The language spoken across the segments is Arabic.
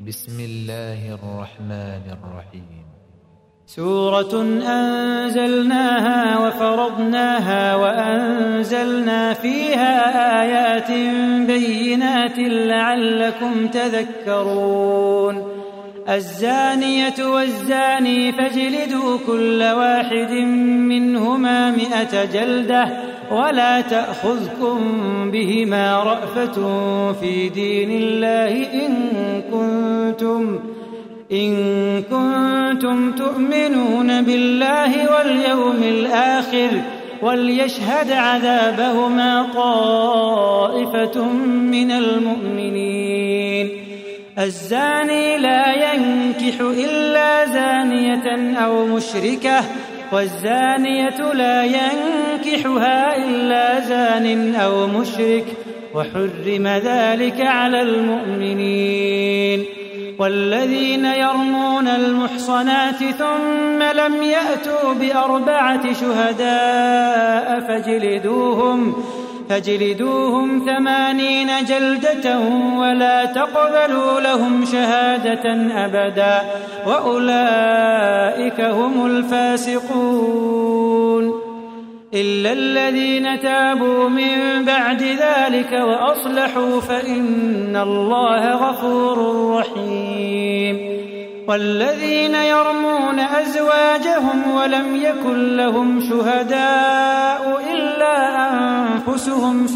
بسم الله الرحمن الرحيم. سورة أنزلناها وفرضناها وأنزلنا فيها آيات بينات لعلكم تذكرون. الزانية والزاني فاجلدوا كل واحد منهما 100 جلدة ولا تأخذكم بهما رأفة في دين الله إن كنتم تؤمنون بالله واليوم الآخر وليشهد عذابهما طائفة من المؤمنين. الزاني لا ينكح إلا زانية أو مشركة والزانية لا ينكحها إلا زان أو مشرك وحرم ذلك على المؤمنين. والذين يرمون المحصنات ثم لم يأتوا ب4 شهداء فاجلدوهم 80 جلدة ولا تقبلوا لهم شهادة أبدا وأولئك هم الفاسقون. إلا الذين تابوا من بعد ذلك وأصلحوا فإن الله غفور رحيم. والذين يرمون أزواجهم ولم يكن لهم شهداء إلا أنفسهم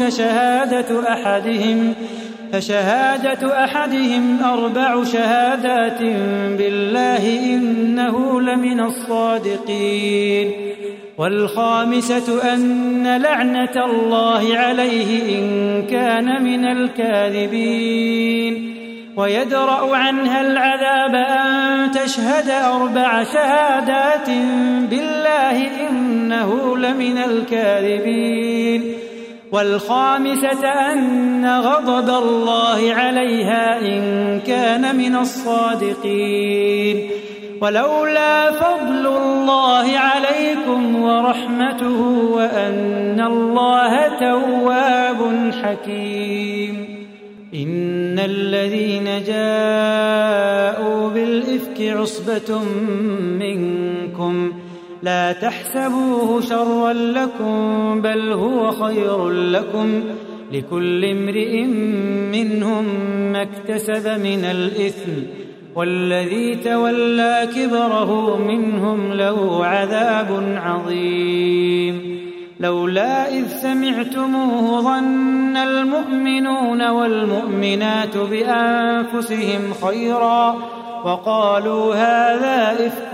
فشهادة أحدهم 4 شهادات بالله إنه لمن الصادقين. والخامسة أن لعنة الله عليه إن كان من الكاذبين. ويدرأ عنها العذاب أن تشهد 4 شهادات بالله إنه لمن الكاذبين. والخامسة أن غضب الله عليها إن كان من الصادقين. ولولا فضل الله عليكم ورحمته وأن الله تواب حكيم. إن الذين جاءوا بالإفك عصبة منكم لا تحسبوه شرا لكم بل هو خير لكم لكل امرئ منهم ما اكتسب من الإثم والذي تولى كبره منهم له عذاب عظيم. لولا إذ سمعتموه ظن المؤمنون والمؤمنات بأنفسهم خيرا وقالوا هذا إفك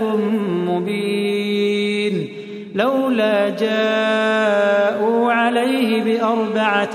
مبين. لولا جاءوا عليه ب4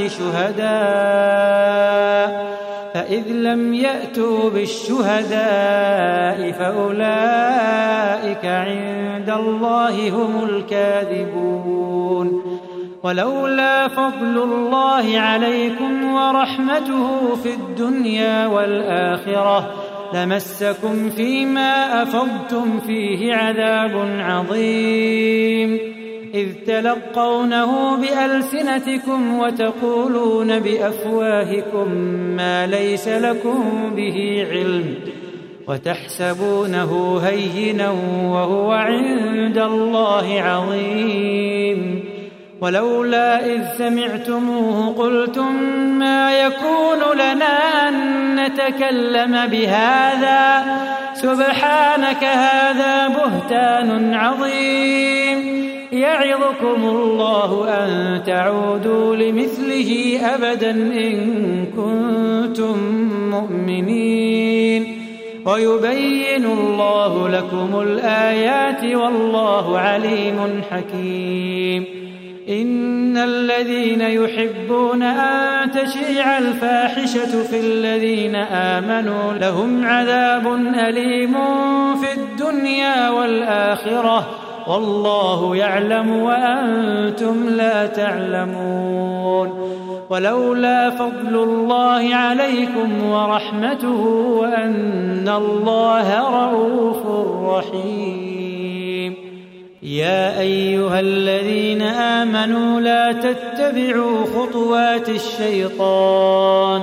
شهداء فإذ لم يأتوا بالشهداء فأولئك عند الله هم الكاذبون. ولولا فضل الله عليكم ورحمته في الدنيا والآخرة لمسكم فيما أفضتم فيه عذاب عظيم. إذ تلقونه بألسنتكم وتقولون بأفواهكم ما ليس لكم به علم وتحسبونه هينا وهو عند الله عظيم. ولولا إذ سمعتموه قلتم ما يكون لنا أن نتكلم بهذا سبحانك هذا بهتان عظيم. يعظكم الله أن تعودوا لمثله أبدا إن كنتم مؤمنين. ويبين الله لكم الآيات والله عليم حكيم. إن الذين يحبون أن تشيع الفاحشة في الذين آمنوا لهم عذاب أليم في الدنيا والآخرة والله يعلم وأنتم لا تعلمون. ولولا فضل الله عليكم ورحمته وأن الله رؤوف رحيم. يا أيها الذين آمنوا لا تتبعوا خطوات الشيطان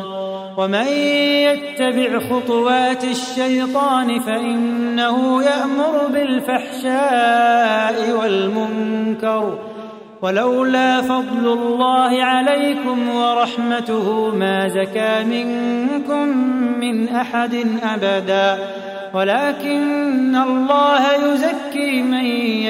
ومن يتبع خطوات الشيطان فإنه يأمر بالفحشاء والمنكر ولولا فضل الله عليكم ورحمته ما زكى منكم من أحد أبدا ولكن الله يزكي من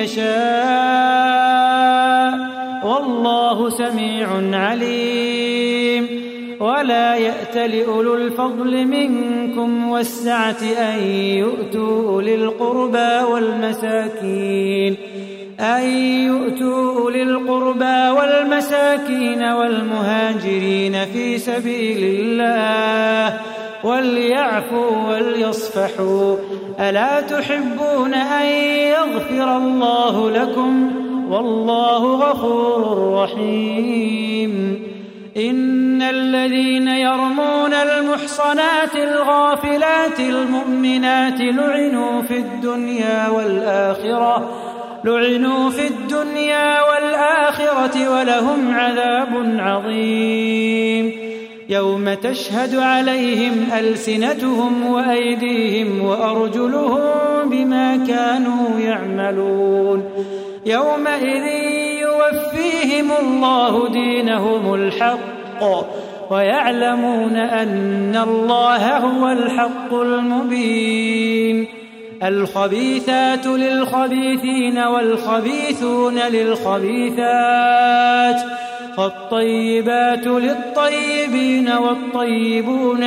يشاء والله سميع عليم ولا يأتل أولو الفضل منكم والسعة أن يؤتوا أولي القربى والمساكين والمهاجرين في سبيل الله وليعفوا وليصفحوا ألا تحبون أن يغفر الله لكم والله غفور رحيم إن الذين يرمون المحصنات الغافلات المؤمنات لعنوا في الدنيا والآخرة ولهم عذاب عظيم يوم تشهد عليهم ألسنتهم وأيديهم وأرجلهم بما كانوا يعملون يومئذ يوفيهم الله دينهم الحق ويعلمون أن الله هو الحق المبين الخبيثات للخبيثين والخبيثون للخبيثات فالطيبات للطيبين والطيبون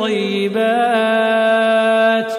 للطيبات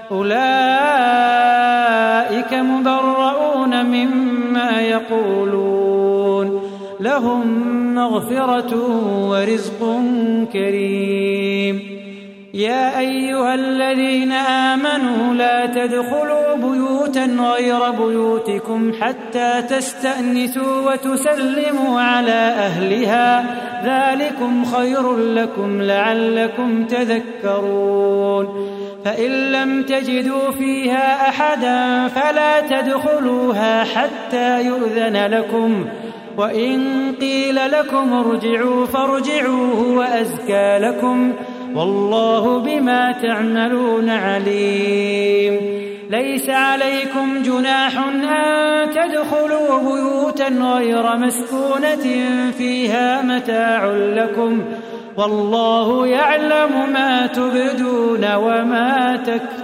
أولئك مبرؤون مما يقولون لهم مغفرة ورزق كريم يا أيها الذين آمنوا لا تدخلوا بيوتا غير بيوتكم حتى تستأنسوا وتسلموا على أهلها ذلكم خير لكم لعلكم تذكرون فإن لم تجدوا فيها أحدا فلا تدخلوها حتى يؤذن لكم وإن قيل لكم ارجعوا فارجعوا هو أزكى لكم والله بما تعملون عليم ليس عليكم جناح أن تدخلوا بيوتا غير مسكونة فيها متاع لكم والله يعلم ما تبدون وما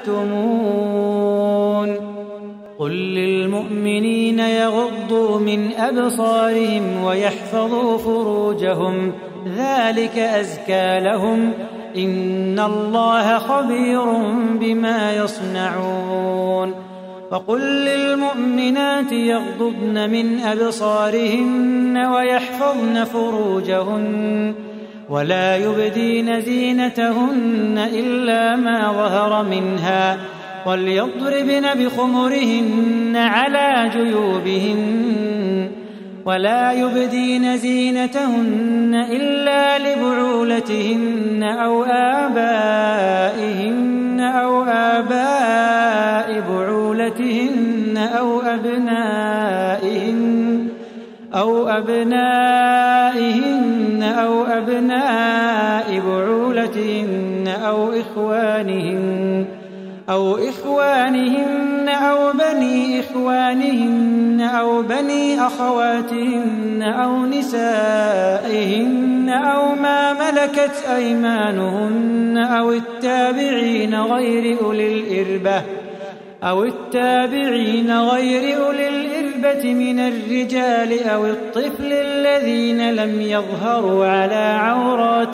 تكتمون قل للمؤمنين يغضوا من أبصارهم ويحفظوا فروجهم ذلك أزكى لهم إن الله خبير بما يصنعون وقل للمؤمنات يغضضن من أبصارهن ويحفظن فروجهن ولا يبدين زينتهن إلا ما ظهر منها وليضربن بخمرهن على جيوبهن ولا يبدين زينتهن إلا لبعولتهن أو آباء بعولتهن أو أبنائهن أو أبناء بعولتهن أو إخوانهن أو بني إخوانهن أو بني أخواتهن أو نسائهن أو ما ملكت أيمانهن أو التابعين غير أولي الإربة من الرجال أو الطفل الذين لم يظهروا على عورات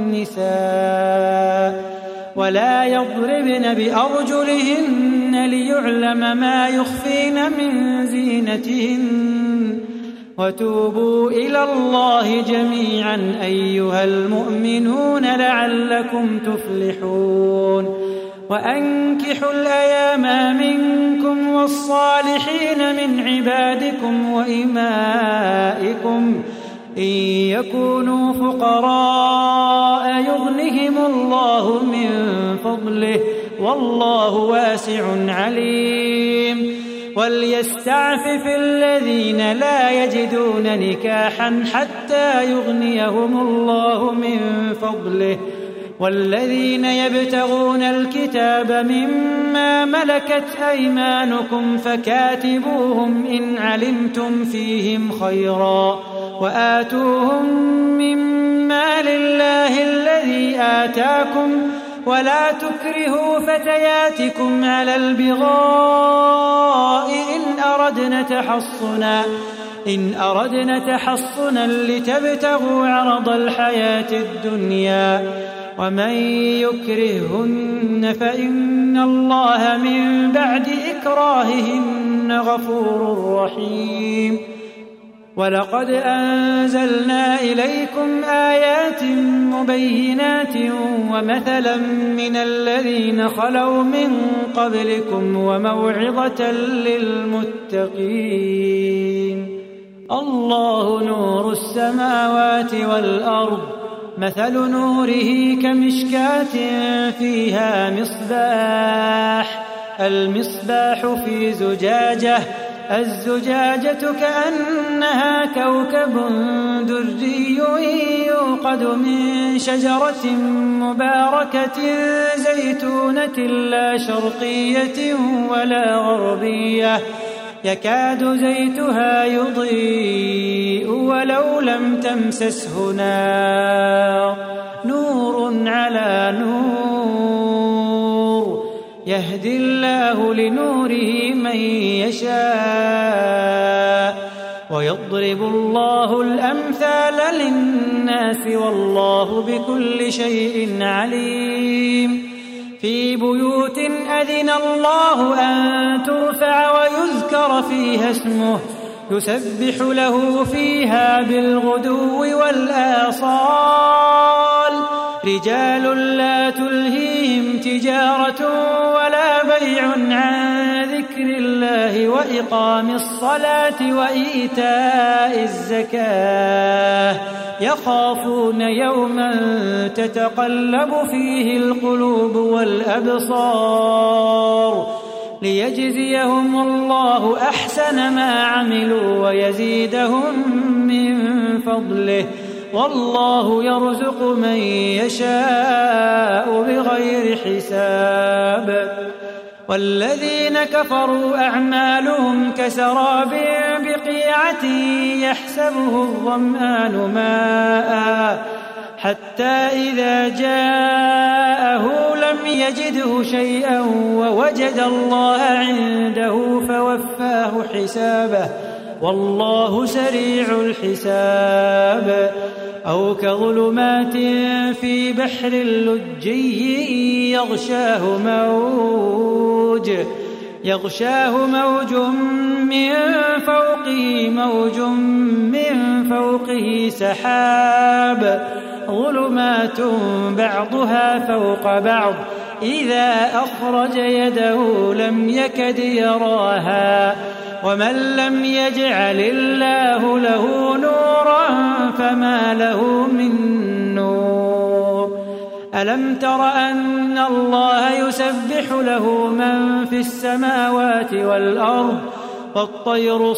النساء ولا يضربن بأرجلهن ليعلم ما يخفين من زينتهن وتوبوا إلى الله جميعا أيها المؤمنون لعلكم تفلحون وأنكحوا الأيام منكم والصالحين من عبادكم وإمائكم إن يكونوا فقراء يغنهم الله من فضله والله واسع عليم وليستعفف الذين لا يجدون نكاحا حتى يغنيهم الله من فضله والذين يبتغون الكتاب مما ملكت أيمانكم فكاتبوهم إن علمتم فيهم خيرا وآتوهم مما لله الذي آتاكم ولا تكرهوا فتياتكم على البغاء إن أردنا تحصنا لتبتغوا عرض الحياة الدنيا ومن يكرههن فإن الله من بعد إكراههن غفور رحيم. ولقد أنزلنا إليكم آيات مبينات ومثلا من الذين خلوا من قبلكم وموعظة للمتقين. الله نور السماوات والأرض مثل نوره كمشكاة فيها مصباح المصباح في زجاجة الزجاجة كأنها كوكب دري يوقد من شجرة مباركة زيتونة لا شرقية ولا غربية يكاد زيتها يضيء ولو لم تمسسه نار نور على نور يهدي الله لنوره من يشاء ويضرب الله الأمثال للناس والله بكل شيء عليم. في بيوت أذن الله أن ترفع ويذكر فيها اسمه يسبح له فيها بالغدو والآصال رجال لا تلهيهم تجارة ولا بيع عن ذكر الله وإقام الصلاة وإيتاء الزكاة يخافون يوما تتقلب فيه القلوب والأبصار ليجزيهم الله أحسن ما عملوا ويزيدهم من فضله والله يرزق من يشاء بغير حساب. والذين كفروا أعمالهم كسراب بقيعة يحسبه الظمآن ماء حتى إذا جاءه لم يجده شيئا ووجد الله عنده فوفاه حسابه والله سريع الحساب. أو كظلمات في بحر اللجي يغشاه موج من فوقه موج من فوقه سحاب ظلمات بعضها فوق بعض إذا أخرج يده لم يكد يراها ومن لم يجعل الله له نورا فما له من نور. ألم تر أن الله يسبح له من في السماوات والأرض والطير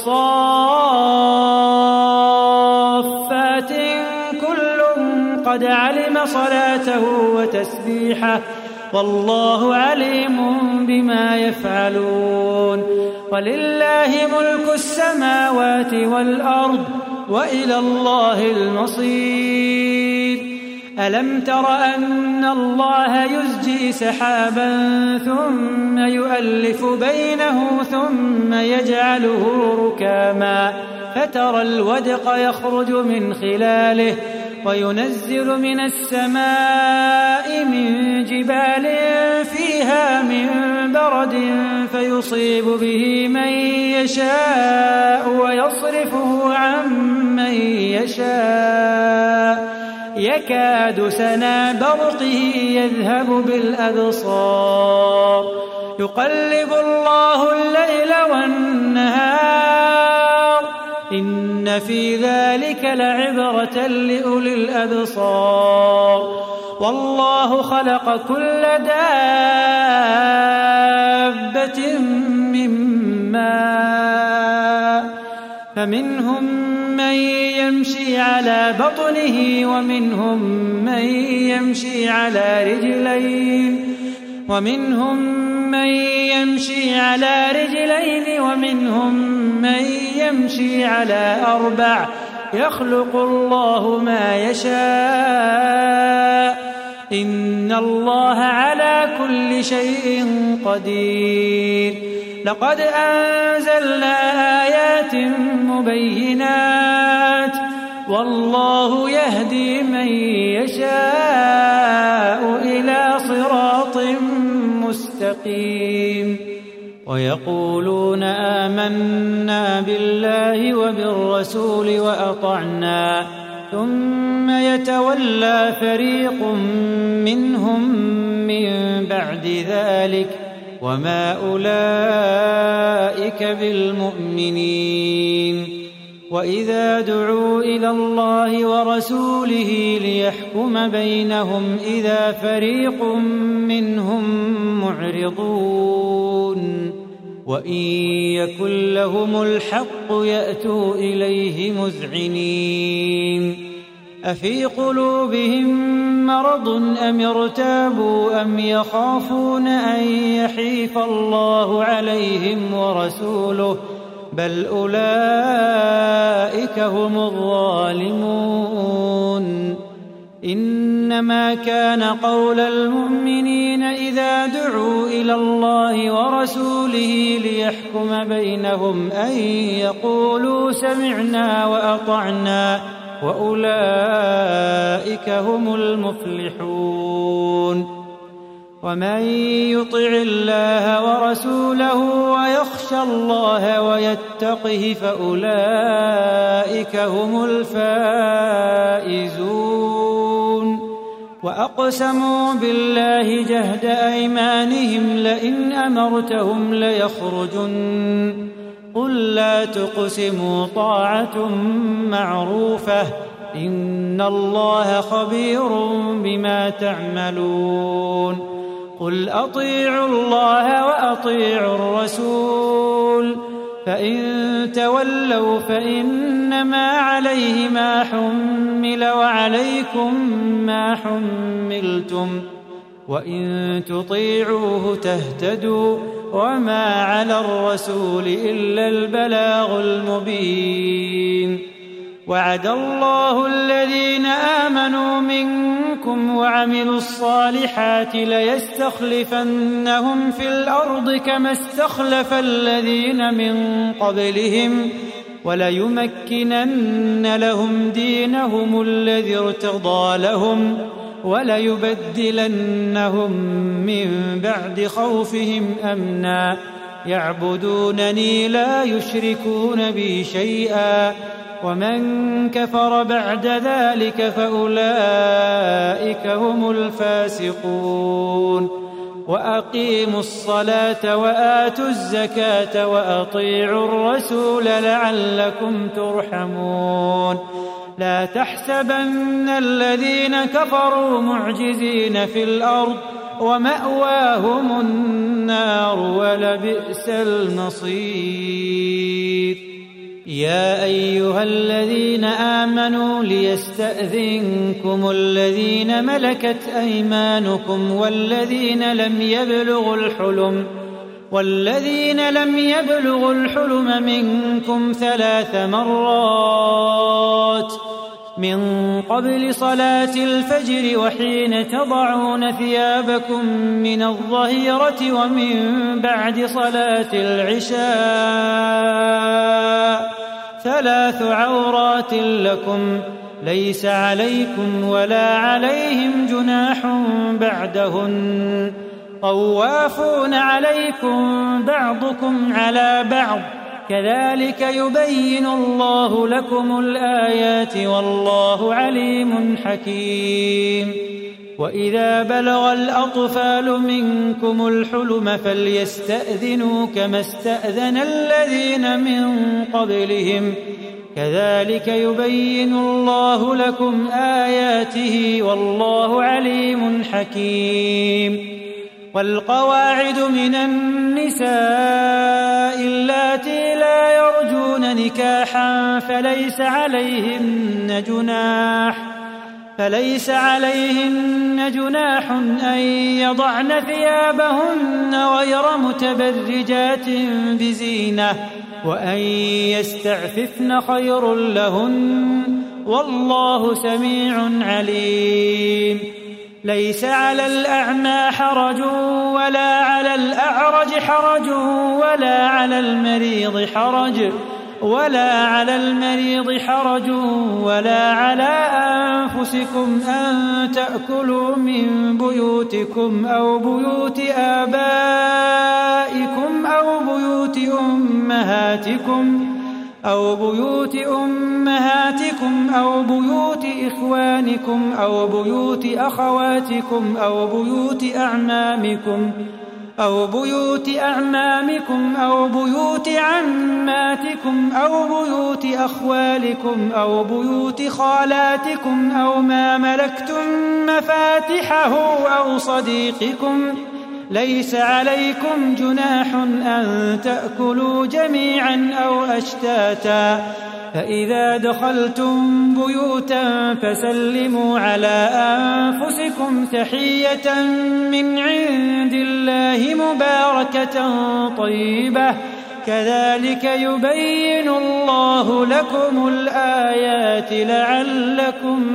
صافات كل قد علم صلاته وتسبيحه والله عليم بما يفعلون. ولله ملك السماوات والأرض وإلى الله المصير. ألم تر أن الله يزجي سحابا ثم يؤلف بينه ثم يجعله ركاما فترى الودق يخرج من خلاله وينزل من السماء من جبال فيها من برد فيصيب به من يشاء ويصرفه عن من يشاء يكاد سنا برقه يذهب بالأبصار يقلب الله الليل والنهار إن في ذلك لعبرة لأولي الأبصار. والله خلق كل دابة من ماء فمنهم من يمشي على بطنه ومنهم من يمشي على رجلين ومنهم من يمشي على 4 يخلق الله ما يشاء إن الله على كل شيء قدير لقد أنزلنا آيات مبينات والله يهدي من يشاء إلى صراط مستقيم ويقولون آمنا بالله وبالرسول وأطعنا ثم يتولى فريق منهم من بعد ذلك وما أولئك بالمؤمنين وإذا دعوا إلى الله ورسوله ليحكم بينهم إذا فريق منهم معرضون وإن يكن لهم الحق يأتوا إليه مذعنين أفي قلوبهم مرض أم ارتابوا أم يخافون أن يحيف الله عليهم ورسوله بل أولئك هم الظالمون إنما كان قول المؤمنين إذا دعوا إلى الله ورسوله ليحكم بينهم أن يقولوا سمعنا وأطعنا وأولئك هم المفلحون ومن يطع الله ورسوله ويخشى الله ويتقه فأولئك هم الفائزون وأقسموا بالله جهد أيمانهم لئن أمرتهم ليخرجن قل لا تقسموا طاعة معروفة إن الله خبير بما تعملون قل أطيعوا الله وأطيعوا الرسول فإن تولوا فإنما عليه ما حمل وعليكم ما حملتم وإن تطيعوه تهتدوا وما على الرسول إلا البلاغ المبين وعد الله الذين آمنوا منكم وعملوا الصالحات ليستخلفنهم في الأرض كما استخلف الذين من قبلهم وليمكنن لهم دينهم الذي ارتضى لهم وليبدلنهم من بعد خوفهم أمنا يعبدونني لا يشركون بي شيئا ومن كفر بعد ذلك فأولئك هم الفاسقون وأقيموا الصلاة وآتوا الزكاة وأطيعوا الرسول لعلكم ترحمون لا تحسبن الذين كفروا معجزين في الأرض ومأواهم النار ولبئس المصير يا أيها الذين آمنوا ليستأذنكم الذين ملكت أيمانكم والذين لم يبلغوا الحلم منكم 3 مرات من قبل صلاة الفجر وحين تضعون ثيابكم من الظهيرة ومن بعد صلاة العشاء 3 عورات لكم ليس عليكم ولا عليهم جناح بعدهن طوافون عليكم بعضكم على بعض كذلك يبين الله لكم الآيات والله عليم حكيم وإذا بلغ الأطفال منكم الحلم فليستأذنوا كما استأذن الذين من قبلهم كذلك يبين الله لكم آياته والله عليم حكيم والقواعد من النساء اللاتي لا يرجون نكاحا فليس عليهن جناح أن يضعن ثيابهن غير متبرجات بزينة، وأن يستعففن خير لهن، والله سميع عليم. ليس على الأعمى حرج ولا على الأعرج حرج ولا على المريض حرج ولا على أنفسكم أن تأكلوا من بيوتكم أو بيوت آبائكم أو بيوت أمهاتكم أو بيوت إخوانكم أو بيوت أخواتكم أو بيوت أعمامكم أو بيوت عماتكم أو بيوت أخوالكم أو بيوت خالاتكم أو ما ملكتم مفاتحه أو صديقكم. ليس عليكم جناح أن تأكلوا جميعا أو أشتاتا، فإذا دخلتم بيوتا فسلموا على أنفسكم تحية من عند الله مباركة طيبة، كذلك يبين الله لكم الآيات لعلكم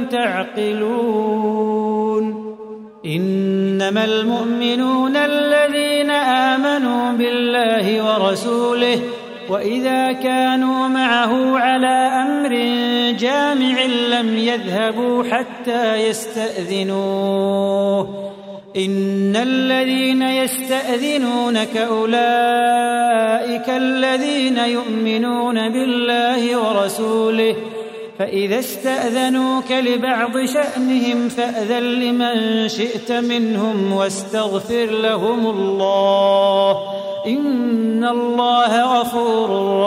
تعقلون. إنما المؤمنون الذين آمنوا بالله ورسوله، وإذا كانوا معه على أمر جامع لم يذهبوا حتى يستأذنوه. إن الذين يستأذنونك أولئك الذين يؤمنون بالله ورسوله، فإذا استأذنوك لبعض شأنهم فأذن لمن شئت منهم واستغفر لهم الله، إن الله غفور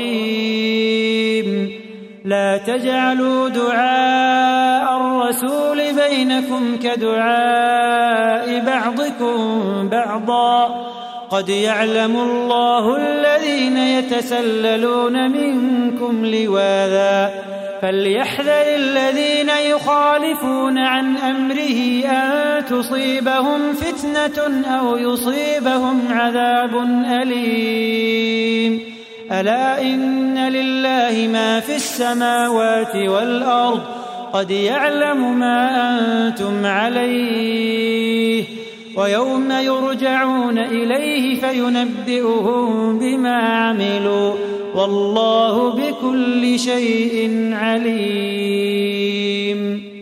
رحيم. لا تجعلوا دعاء الرسول بينكم كدعاء بعضكم بعضا، قد يعلم الله الذين يتسللون منكم لواذا، فليحذر الذين يخالفون عن أمره أن تصيبهم فتنة أو يصيبهم عذاب أليم. ألا إن لله ما في السماوات والأرض، قد يعلم ما أنتم عليه، ويوم يرجعون إليه فينبئهم بما عملوا، والله بكل شيء عليم.